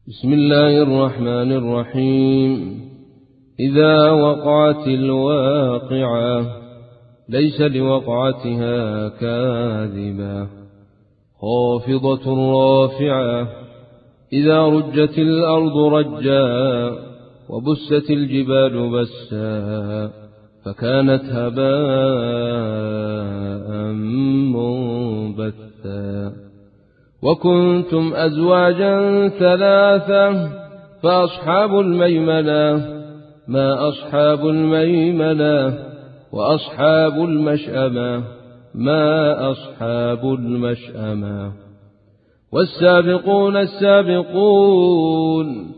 بسم الله الرحمن الرحيم. إذا وقعت الواقعة ليس لوقعتها كاذبة خافضة رافعة إذا رجت الأرض رجا وبست الجبال بسا فكانت هباء منبثا وكنتم أزواجا ثلاثة فأصحاب الميمنة ما أصحاب الميمنة وأصحاب المشأمة ما أصحاب المشأمة والسابقون السابقون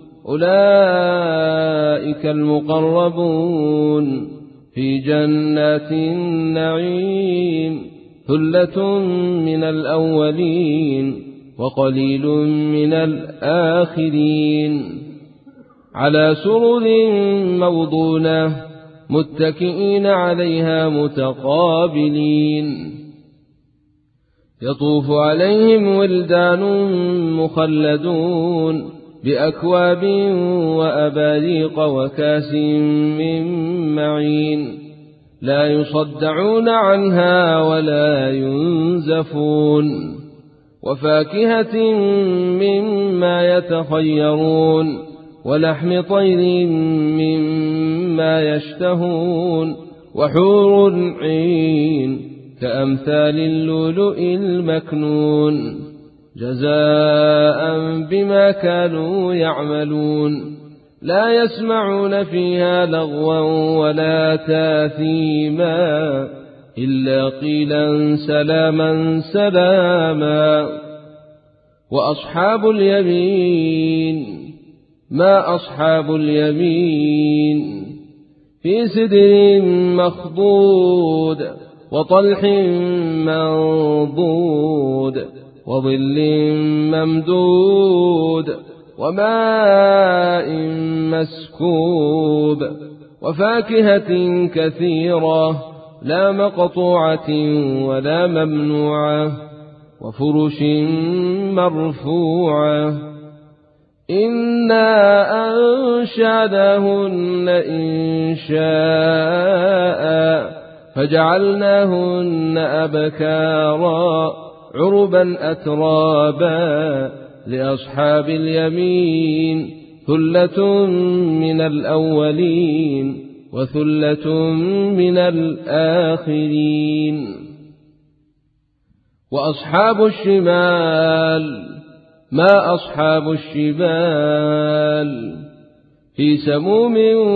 أولئك المقربون في جنات النعيم ثلة من الأولين وقليل من الآخرين على سرر موضونة متكئين عليها متقابلين يطوف عليهم ولدان مخلدون بأكواب وأباريق وكاس من معين لا يصدعون عنها ولا ينزفون وفاكهة مما يتخيرون ولحم طير مما يشتهون وحور عين كأمثال اللؤلؤ المكنون جزاء بما كانوا يعملون لا يسمعون فيها لغوا ولا تاثيما إلا قيلا سلاما سلاما وأصحاب اليمين ما أصحاب اليمين في سدر مخضود وطلح منضود وظل ممدود وماء مسكوب وفاكهة كثيرة لا مقطوعة ولا ممنوعة وفرش مرفوعة إنا أنشأناهن إنشاء فجعلناهن أبكارا عربا أترابا لأصحاب اليمين ثلة من الأولين وثلة من الآخرين وأصحاب الشمال ما أصحاب الشمال في سموم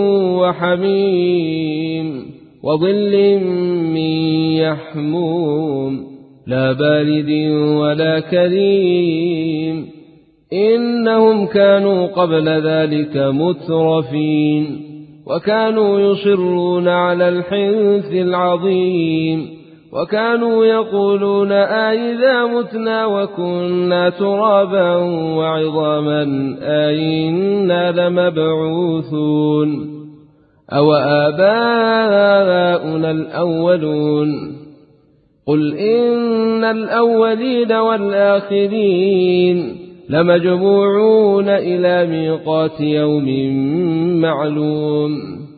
وحميم وظل من يحموم لا بارد ولا كريم إنهم كانوا قبل ذلك مترفين وكانوا يصرون على الحنث العظيم وكانوا يقولون أئذا متنا وكنا ترابا وعظاما أئنا لمبعوثون أو آباؤنا الأولون قل إن الأولين والآخرين لمجموعون إلى ميقات يوم معلوم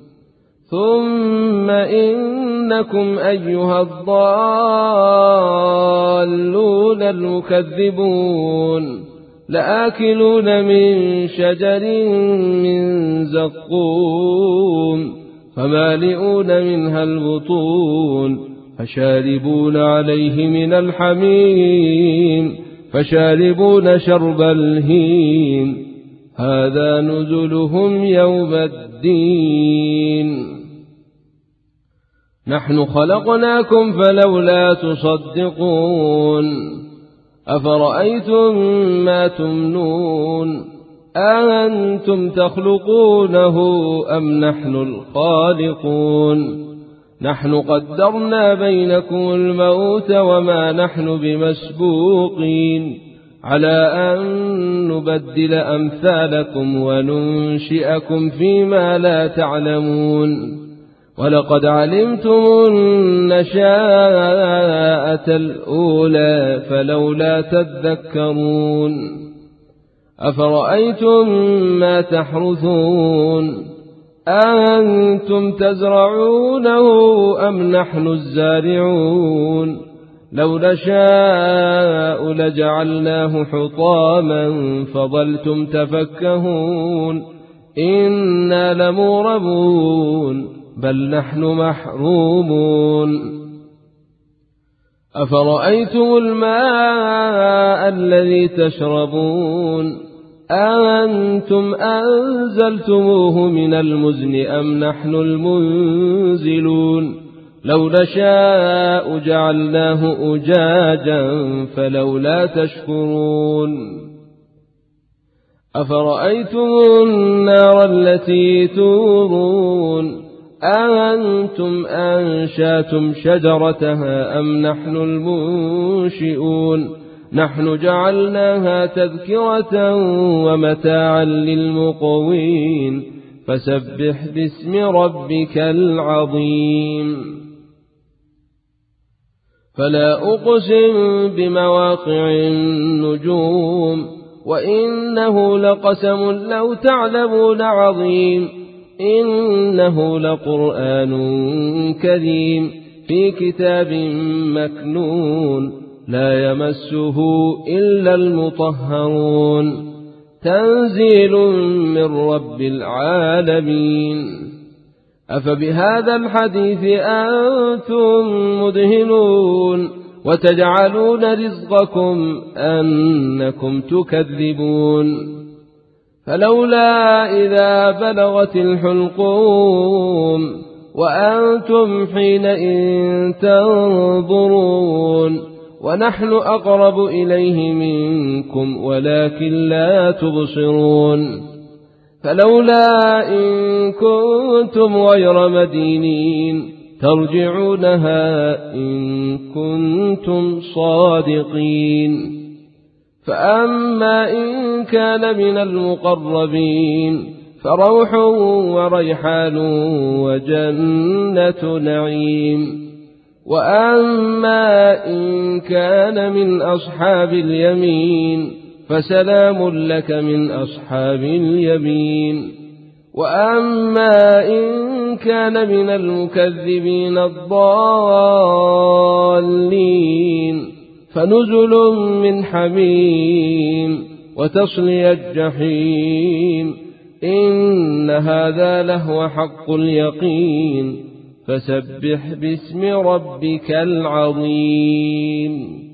ثم إنكم أيها الضالون المكذبون لآكلون من شجر من زقوم فمالئون منها البطون فشاربون عليه من الحميم فشاربون شرب الهيم هذا نزلهم يوم الدين نحن خلقناكم فلولا تصدقون أفرأيتم ما تمنون أأنتم تخلقونه أم نحن الخالقون نحن قدرنا بينكم الموت وما نحن بمسبوقين على أن نبدل أمثالكم وننشئكم فيما لا تعلمون ولقد علمتم النشاءة الأولى فلولا تذكرون أفرأيتم ما تحرثون أأنتم تزرعونه أم نحن الزارعون لو نشاء لجعلناه حطاما فظلتم تفكهون إنا لمغرمون بل نحن محرومون أفرأيتم الماء الذي تشربون أأنتم أنزلتموه من المزن أم نحن المنزلون لو نشاء جعلناه أجاجا فلولا تشكرون أفرأيتم النار التي تورون أأنتم أنشأتم شجرتها أم نحن المنشئون نحن جعلناها تذكرة ومتاعا للمقوين فسبح باسم ربك العظيم فلا أقسم بمواقع النجوم وإنه لقسم لو تعلمون عظيم إنه لقرآن كريم في كتاب مكنون لا يمسه إلا المطهرون تنزيل من رب العالمين أفبهذا الحديث أنتم مدهنون وتجعلون رزقكم أنكم تكذبون فلولا إذا بلغت الحلقوم وأنتم حينئذ تنظرون ونحن أقرب إليه منكم ولكن لا تبصرون فلولا إن كنتم غير مدينين ترجعونها إن كنتم صادقين فأما إن كان من المقربين فروح وريحان وجنة نعيم وأما إن كان من أصحاب اليمين فسلام لك من أصحاب اليمين وأما إن كان من المكذبين الضالين فنزل من حميم وتصلي الجحيم إن هذا لهو حق اليقين فسبح باسم ربك العظيم